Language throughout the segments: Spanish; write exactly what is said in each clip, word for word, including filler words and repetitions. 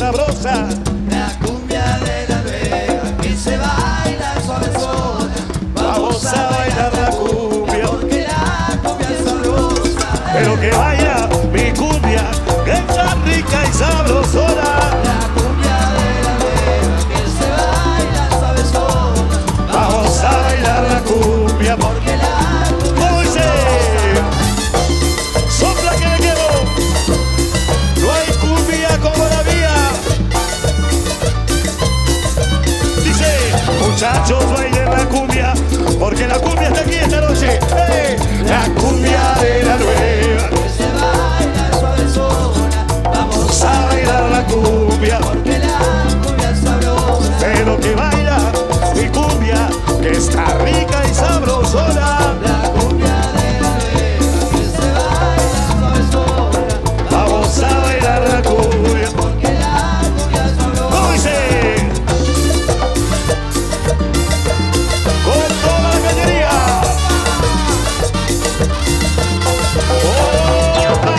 sabrosa. La cumbia de la nueva que se baila suavezona. Vamos a bailar la cumbia, porque la cumbia es sabrosa. pero que vaya mi cumbia, que está rica y sabrosona. La cumbia de la nueva que se baila suavezona. Vamos a bailar la cumbia, porque la cumbia es Moisés, sopla que me quedo. No hay cumbia como la mía. Dice, muchachos, bailen la cumbia, porque la cumbia está aquí esta noche. ¡Eh! La cumbia de la nueva. que se baila suavezona. Vamos A bailar la cumbia, porque la cumbia es sabrosa. pero que baila mi cumbia, que está rica y sabrosona. La cumbia de la nueva que se baila suavezona. Vamos a bailar la cumbia. Porque la cumbia es sabrosa. ¿Cómo dice? Con toda la cañería. ¡Opa!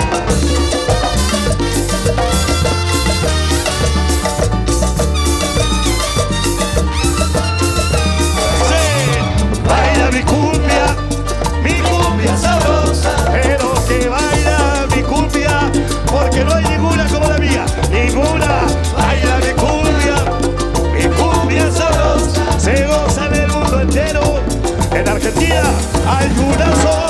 Dice, baila mi cumbia, mi cumbia sabrosa, pero que baila mi cumbia, porque no hay ninguna como la mía, ninguna. Baila mi cumbia, mi cumbia sabrosa, se goza en el mundo entero. En Argentina hay una sola.